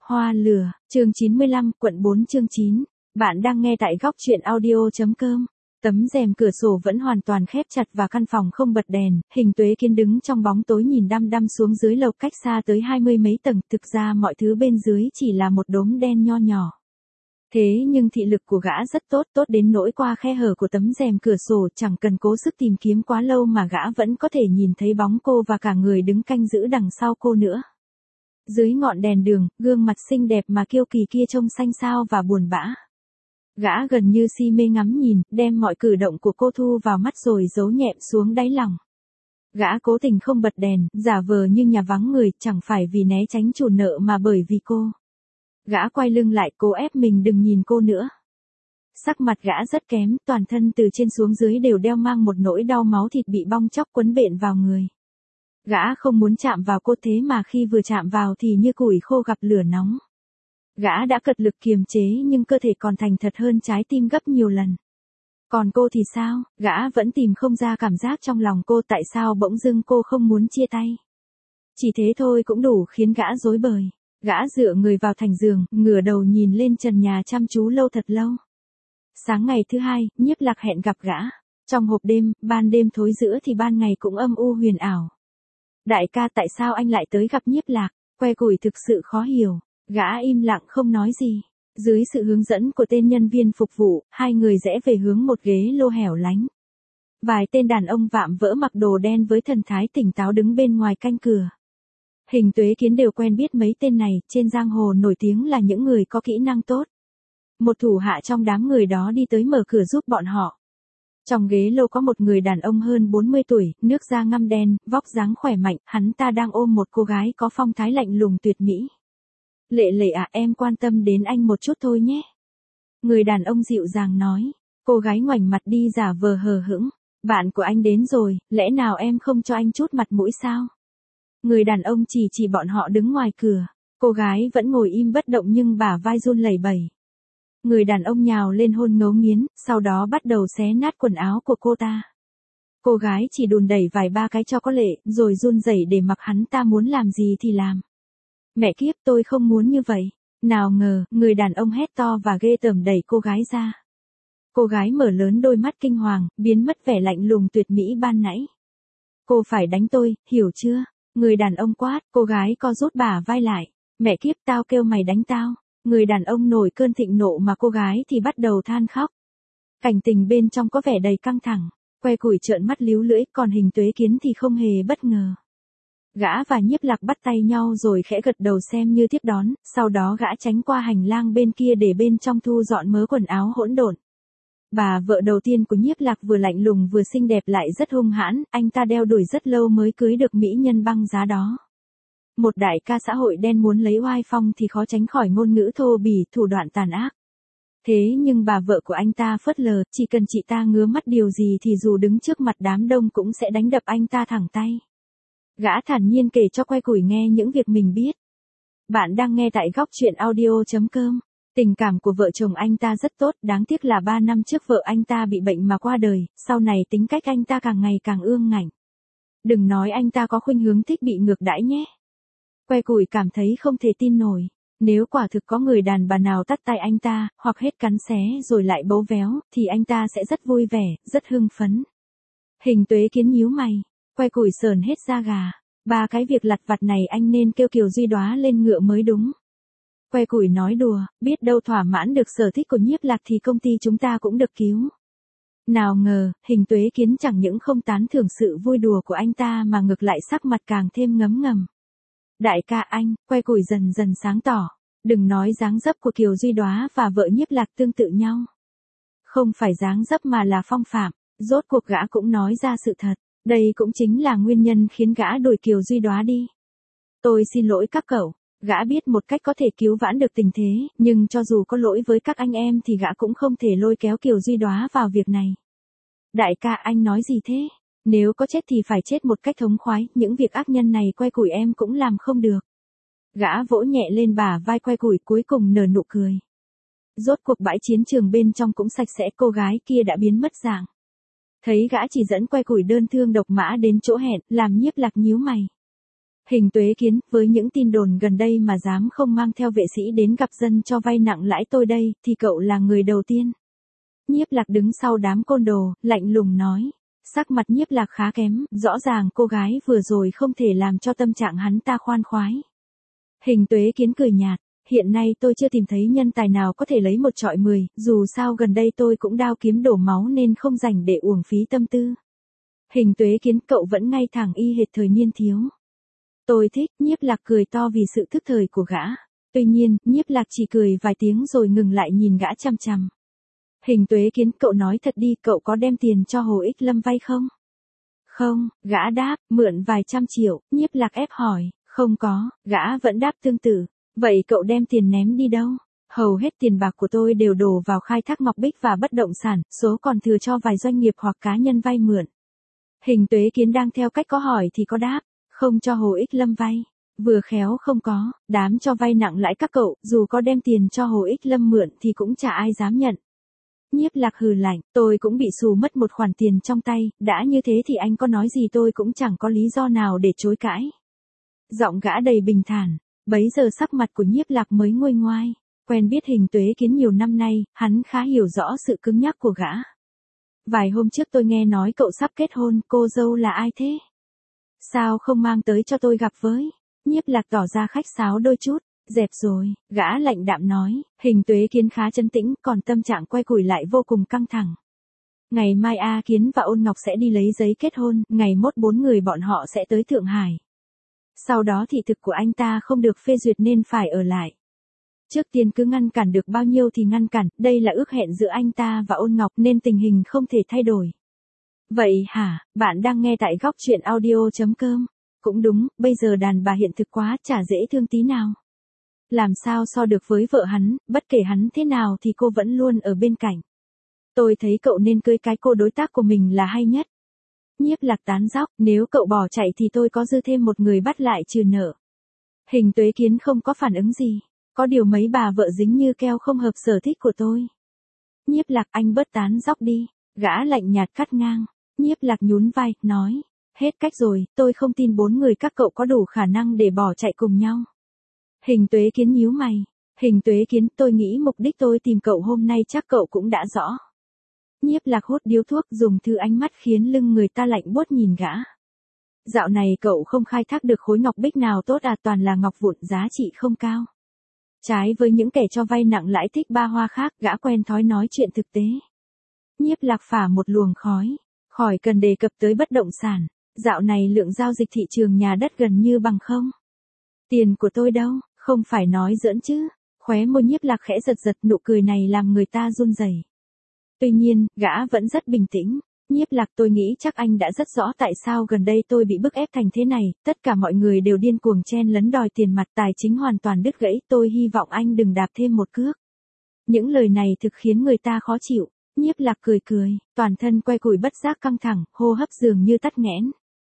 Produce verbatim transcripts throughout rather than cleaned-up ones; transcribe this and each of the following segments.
Hoa lửa, chương chín mươi lăm, quận bốn chương chín. Bạn đang nghe tại góc truyện audio.com. Tấm rèm cửa sổ vẫn hoàn toàn khép chặt và căn phòng không bật đèn, Hình Tuế Kiến đứng trong bóng tối nhìn đăm đăm xuống dưới lầu cách xa tới hai mươi mấy tầng, thực ra mọi thứ bên dưới chỉ là một đốm đen nho nhỏ. Thế nhưng thị lực của gã rất tốt, tốt đến nỗi qua khe hở của tấm rèm cửa sổ chẳng cần cố sức tìm kiếm quá lâu mà gã vẫn có thể nhìn thấy bóng cô và cả người đứng canh giữ đằng sau cô nữa. Dưới ngọn đèn đường, gương mặt xinh đẹp mà kiêu kỳ kia trông xanh xao và buồn bã. Gã gần như si mê ngắm nhìn, đem mọi cử động của cô thu vào mắt rồi giấu nhẹm xuống đáy lòng. Gã cố tình không bật đèn, giả vờ như nhà vắng người, chẳng phải vì né tránh chủ nợ mà bởi vì cô. Gã quay lưng lại, cố ép mình đừng nhìn cô nữa. Sắc mặt gã rất kém, toàn thân từ trên xuống dưới đều đeo mang một nỗi đau máu thịt bị bong tróc quấn bện vào người. Gã không muốn chạm vào cô, thế mà khi vừa chạm vào thì như củi khô gặp lửa nóng. Gã đã cật lực kiềm chế nhưng cơ thể còn thành thật hơn trái tim gấp nhiều lần. Còn cô thì sao, gã vẫn tìm không ra cảm giác trong lòng cô, tại sao bỗng dưng cô không muốn chia tay. Chỉ thế thôi cũng đủ khiến gã rối bời. Gã dựa người vào thành giường, ngửa đầu nhìn lên trần nhà chăm chú lâu thật lâu. Sáng ngày thứ hai, Nhiếp Lạc hẹn gặp gã. Trong hộp đêm, ban đêm thối giữa thì ban ngày cũng âm u huyền ảo. Đại ca, tại sao anh lại tới gặp Nhiếp Lạc? Que củi thực sự khó hiểu. Gã im lặng không nói gì. Dưới sự hướng dẫn của tên nhân viên phục vụ, hai người rẽ về hướng một ghế lô hẻo lánh. Vài tên đàn ông vạm vỡ mặc đồ đen với thần thái tỉnh táo đứng bên ngoài canh cửa. Hình Tuế Kiến đều quen biết mấy tên này, trên giang hồ nổi tiếng là những người có kỹ năng tốt. Một thủ hạ trong đám người đó đi tới mở cửa giúp bọn họ. Trong ghế lô có một người đàn ông hơn bốn mươi tuổi, nước da ngăm đen, vóc dáng khỏe mạnh, hắn ta đang ôm một cô gái có phong thái lạnh lùng tuyệt mỹ. Lệ Lệ à, em quan tâm đến anh một chút thôi nhé. Người đàn ông dịu dàng nói. Cô gái ngoảnh mặt đi giả vờ hờ hững. Bạn của anh đến rồi, lẽ nào em không cho anh chút mặt mũi sao? Người đàn ông chỉ chỉ bọn họ đứng ngoài cửa. Cô gái vẫn ngồi im bất động nhưng bả vai run lẩy bẩy. Người đàn ông nhào lên hôn ngấu nghiến, sau đó bắt đầu xé nát quần áo của cô ta. Cô gái chỉ đùn đẩy vài ba cái cho có lệ, rồi run rẩy để mặc hắn ta muốn làm gì thì làm. Mẹ kiếp, tôi không muốn như vậy. Nào ngờ, người đàn ông hét to và ghê tởm đẩy cô gái ra. Cô gái mở lớn đôi mắt kinh hoàng, biến mất vẻ lạnh lùng tuyệt mỹ ban nãy. Cô phải đánh tôi, hiểu chưa? Người đàn ông quát, cô gái co rút bả vai lại. Mẹ kiếp, tao kêu mày đánh tao. Người đàn ông nổi cơn thịnh nộ mà cô gái thì bắt đầu than khóc. Cảnh tình bên trong có vẻ đầy căng thẳng. Que củi trợn mắt líu lưỡi, còn Hình Tuế Kiến thì không hề bất ngờ. Gã và Nhiếp Lạc bắt tay nhau rồi khẽ gật đầu xem như tiếp đón, sau đó gã tránh qua hành lang bên kia để bên trong thu dọn mớ quần áo hỗn độn. Bà vợ đầu tiên của Nhiếp Lạc vừa lạnh lùng vừa xinh đẹp lại rất hung hãn, anh ta đeo đuổi rất lâu mới cưới được mỹ nhân băng giá đó. Một đại ca xã hội đen muốn lấy oai phong thì khó tránh khỏi ngôn ngữ thô bỉ, thủ đoạn tàn ác. Thế nhưng bà vợ của anh ta phớt lờ, chỉ cần chị ta ngứa mắt điều gì thì dù đứng trước mặt đám đông cũng sẽ đánh đập anh ta thẳng tay. Gã thản nhiên kể cho Que Củi nghe những việc mình biết. Bạn đang nghe tại góc truyện audio.com. Tình cảm của vợ chồng anh ta rất tốt, đáng tiếc là ba năm trước vợ anh ta bị bệnh mà qua đời, sau này tính cách anh ta càng ngày càng ương ngạnh. Đừng nói anh ta có khuynh hướng thích bị ngược đãi nhé. Que Củi cảm thấy không thể tin nổi. Nếu quả thực có người đàn bà nào tắt tay anh ta, hoặc hết cắn xé rồi lại bấu véo, thì anh ta sẽ rất vui vẻ, rất hưng phấn. Hình Tuế Kiến nhíu mày. Que Củi sờn hết da gà. Ba cái việc lặt vặt này anh nên kêu Kiều Duy Đóa lên ngựa mới đúng. Que Củi nói đùa, biết đâu thỏa mãn được sở thích của Nhiếp Lạc thì công ty chúng ta cũng được cứu. Nào ngờ, Hình Tuế Kiến chẳng những không tán thưởng sự vui đùa của anh ta mà ngược lại sắc mặt càng thêm ngấm ngầm. Đại ca anh, Que Củi dần dần sáng tỏ. Đừng nói dáng dấp của Kiều Duy Đóa và vợ Nhiếp Lạc tương tự nhau. Không phải dáng dấp mà là phong phạm, rốt cuộc gã cũng nói ra sự thật. Đây cũng chính là nguyên nhân khiến gã đuổi Kiều Duy Đóa đi. Tôi xin lỗi các cậu, gã biết một cách có thể cứu vãn được tình thế, nhưng cho dù có lỗi với các anh em thì gã cũng không thể lôi kéo Kiều Duy Đóa vào việc này. Đại ca anh nói gì thế? Nếu có chết thì phải chết một cách thống khoái, những việc ác nhân này Que Củi em cũng làm không được. Gã vỗ nhẹ lên bả vai Que Củi cuối cùng nở nụ cười. Rốt cuộc bãi chiến trường bên trong cũng sạch sẽ, cô gái kia đã biến mất dạng. Thấy gã chỉ dẫn Que Củi đơn thương độc mã đến chỗ hẹn, làm Nhiếp Lạc nhíu mày. Hình Tuế Kiến, với những tin đồn gần đây mà dám không mang theo vệ sĩ đến gặp dân cho vay nặng lãi tôi đây, thì cậu là người đầu tiên. Nhiếp Lạc đứng sau đám côn đồ, lạnh lùng nói. Sắc mặt Nhiếp Lạc khá kém, rõ ràng cô gái vừa rồi không thể làm cho tâm trạng hắn ta khoan khoái. Hình Tuế Kiến cười nhạt, hiện nay tôi chưa tìm thấy nhân tài nào có thể lấy một trọi mười, dù sao gần đây tôi cũng đao kiếm đổ máu nên không rảnh để uổng phí tâm tư. Hình Tuế Kiến, cậu vẫn ngay thẳng y hệt thời niên thiếu. Tôi thích. Nhiếp Lạc cười to vì sự thức thời của gã. Tuy nhiên, Nhiếp Lạc chỉ cười vài tiếng rồi ngừng lại nhìn gã chằm chằm. Hình Tuế Kiến, cậu nói thật đi, cậu có đem tiền cho Hồ Ích Lâm vay không? Không, gã đáp. Mượn vài trăm triệu. Nhiếp Lạc ép hỏi. Không có, gã vẫn đáp tương tự. Vậy cậu đem tiền ném đi đâu? Hầu hết tiền bạc của tôi đều đổ vào khai thác ngọc bích và bất động sản, số còn thừa cho vài doanh nghiệp hoặc cá nhân vay mượn. Hình Tuế Kiến đang theo cách có hỏi thì có đáp. Không cho Hồ Ích Lâm vay. Vừa khéo không có, đám cho vay nặng lãi các cậu, dù có đem tiền cho Hồ Ích Lâm mượn thì cũng chả ai dám nhận. Nhiếp Lạc hừ lạnh, tôi cũng bị xù mất một khoản tiền trong tay, đã như thế thì anh có nói gì tôi cũng chẳng có lý do nào để chối cãi. Giọng gã đầy bình thản, bấy giờ sắc mặt của Nhiếp Lạc mới nguôi ngoai. Quen biết Hình Tuế Kiến nhiều năm nay, hắn khá hiểu rõ sự cứng nhắc của gã. Vài hôm trước tôi nghe nói cậu sắp kết hôn, cô dâu là ai thế? Sao không mang tới cho tôi gặp với? Nhiếp Lạc tỏ ra khách sáo đôi chút. Dẹp rồi, gã lạnh đạm nói. Hình Tuế Kiến khá trấn tĩnh, còn tâm trạng quay cùi lại vô cùng căng thẳng. Ngày mai A Kiến và Ôn Ngọc sẽ đi lấy giấy kết hôn, ngày mốt bốn người bọn họ sẽ tới Thượng Hải. Sau đó thị thực của anh ta không được phê duyệt nên phải ở lại. Trước tiên cứ ngăn cản được bao nhiêu thì ngăn cản, đây là ước hẹn giữa anh ta và Ôn Ngọc nên tình hình không thể thay đổi. Vậy hả, bạn đang nghe tại góc truyện audio chấm com. Cũng đúng, bây giờ đàn bà hiện thực quá, chả dễ thương tí nào. Làm sao so được với vợ hắn, bất kể hắn thế nào thì cô vẫn luôn ở bên cạnh. Tôi thấy cậu nên cưới cái cô đối tác của mình là hay nhất. Nhiếp Lạc tán dóc, nếu cậu bỏ chạy thì tôi có dư thêm một người bắt lại trừ nợ. Hình Tuế Kiến không có phản ứng gì. Có điều mấy bà vợ dính như keo không hợp sở thích của tôi. Nhiếp Lạc, anh bớt tán dóc đi. Gã lạnh nhạt cắt ngang. Nhiếp Lạc nhún vai, nói. Hết cách rồi, tôi không tin bốn người các cậu có đủ khả năng để bỏ chạy cùng nhau. Hình Tuế Kiến nhíu mày. Hình Tuế Kiến, tôi nghĩ mục đích tôi tìm cậu hôm nay chắc cậu cũng đã rõ. Nhiếp Lạc hút điếu thuốc, dùng thứ ánh mắt khiến lưng người ta lạnh buốt nhìn gã. Dạo này cậu không khai thác được khối ngọc bích nào tốt à, toàn là ngọc vụn giá trị không cao. Trái với những kẻ cho vay nặng lãi thích ba hoa khác, gã quen thói nói chuyện thực tế. Nhiếp Lạc phả một luồng khói. Khỏi cần đề cập tới bất động sản. Dạo này lượng giao dịch thị trường nhà đất gần như bằng không. Tiền của tôi đâu, không phải nói giỡn chứ. Khóe môi Nhiếp Lạc khẽ giật giật, nụ cười này làm người ta run rẩy. Tuy nhiên, gã vẫn rất bình tĩnh. Nhiếp Lạc, tôi nghĩ chắc anh đã rất rõ tại sao gần đây tôi bị bức ép thành thế này, tất cả mọi người đều điên cuồng chen lấn đòi tiền mặt, tài chính hoàn toàn đứt gãy, tôi hy vọng anh đừng đạp thêm một cước. Những lời này thực khiến người ta khó chịu. Nhiếp Lạc cười cười, toàn thân quay cùi bất giác căng thẳng, hô hấp dường như tắc nghẽn.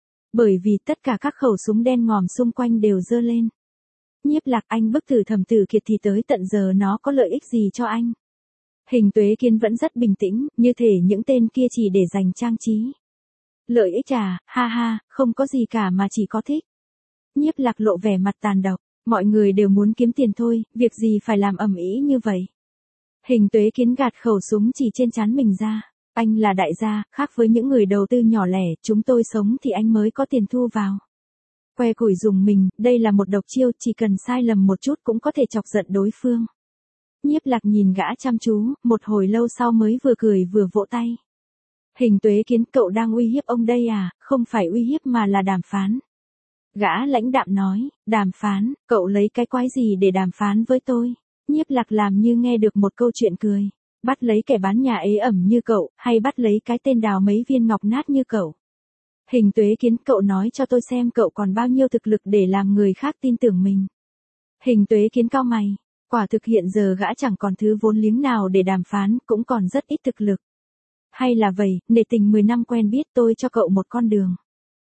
Bởi vì tất cả các khẩu súng đen ngòm xung quanh đều giơ lên. Nhiếp Lạc, anh bức tử thẩm tử kiệt thì tới tận giờ nó có lợi ích gì cho anh? Hình Tuế Kiến vẫn rất bình tĩnh, như thể những tên kia chỉ để dành trang trí. Lợi ích à, ha ha, không có gì cả mà chỉ có thích. Nhiếp Lạc lộ vẻ mặt tàn độc, mọi người đều muốn kiếm tiền thôi, việc gì phải làm ầm ĩ như vậy. Hình Tuế Kiến gạt khẩu súng chỉ trên trán mình ra. Anh là đại gia, khác với những người đầu tư nhỏ lẻ, chúng tôi sống thì anh mới có tiền thu vào. Que củi dùng mình, đây là một độc chiêu, chỉ cần sai lầm một chút cũng có thể chọc giận đối phương. Nhiếp Lạc nhìn gã chăm chú, một hồi lâu sau mới vừa cười vừa vỗ tay. Hình Tuế Kiến, cậu đang uy hiếp ông đây à, không phải uy hiếp mà là đàm phán. Gã lãnh đạm nói, đàm phán, cậu lấy cái quái gì để đàm phán với tôi? Nhiếp Lạc làm như nghe được một câu chuyện cười. Bắt lấy kẻ bán nhà ế ẩm như cậu, hay bắt lấy cái tên đào mấy viên ngọc nát như cậu? Hình Tuế Kiến, cậu nói cho tôi xem cậu còn bao nhiêu thực lực để làm người khác tin tưởng mình. Hình Tuế Kiến cau mày. Quả thực hiện giờ gã chẳng còn thứ vốn liếng nào để đàm phán, cũng còn rất ít thực lực. Hay là vậy, nể tình mười năm quen biết, tôi cho cậu một con đường.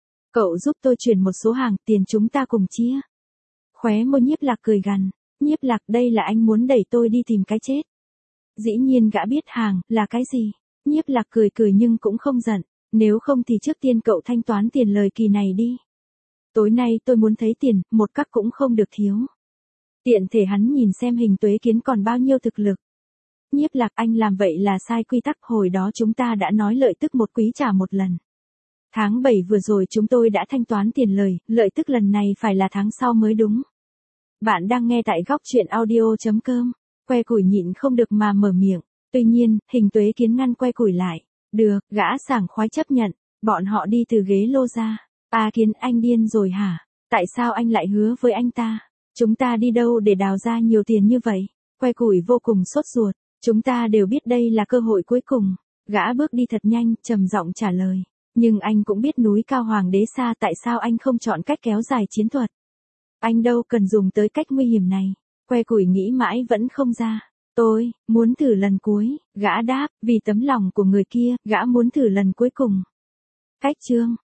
Cậu giúp tôi chuyển một số hàng, tiền chúng ta cùng chia. Khóe môi Nhiếp Lạc cười gằn. Nhiếp Lạc, đây là anh muốn đẩy tôi đi tìm cái chết. Dĩ nhiên gã biết hàng là cái gì. Nhiếp Lạc cười cười nhưng cũng không giận. Nếu không thì trước tiên cậu thanh toán tiền lời kỳ này đi. Tối nay tôi muốn thấy tiền, một cắc cũng không được thiếu. Tiện thể hắn nhìn xem Hình Tuế Kiến còn bao nhiêu thực lực. Nhiếp Lạc, anh làm vậy là sai quy tắc, hồi đó chúng ta đã nói lợi tức một quý trả một lần. Tháng bảy vừa rồi chúng tôi đã thanh toán tiền lời, lợi tức lần này phải là tháng sau mới đúng. Bạn đang nghe tại góc truyện audio.com. Que củi nhịn không được mà mở miệng. Tuy nhiên, Hình Tuế Kiến ngăn que củi lại. Được, gã sảng khoái chấp nhận. Bọn họ đi từ ghế lô ra. A Kiến, anh điên rồi hả? Tại sao anh lại hứa với anh ta? Chúng ta đi đâu để đào ra nhiều tiền như vậy? Que củi vô cùng sốt ruột. Chúng ta đều biết đây là cơ hội cuối cùng. Gã bước đi thật nhanh, trầm giọng trả lời. Nhưng anh cũng biết núi cao hoàng đế xa, tại sao anh không chọn cách kéo dài chiến thuật? Anh đâu cần dùng tới cách nguy hiểm này. Que củi nghĩ mãi vẫn không ra. Tôi, muốn thử lần cuối, gã đáp, vì tấm lòng của người kia, gã muốn thử lần cuối cùng. Cách chương,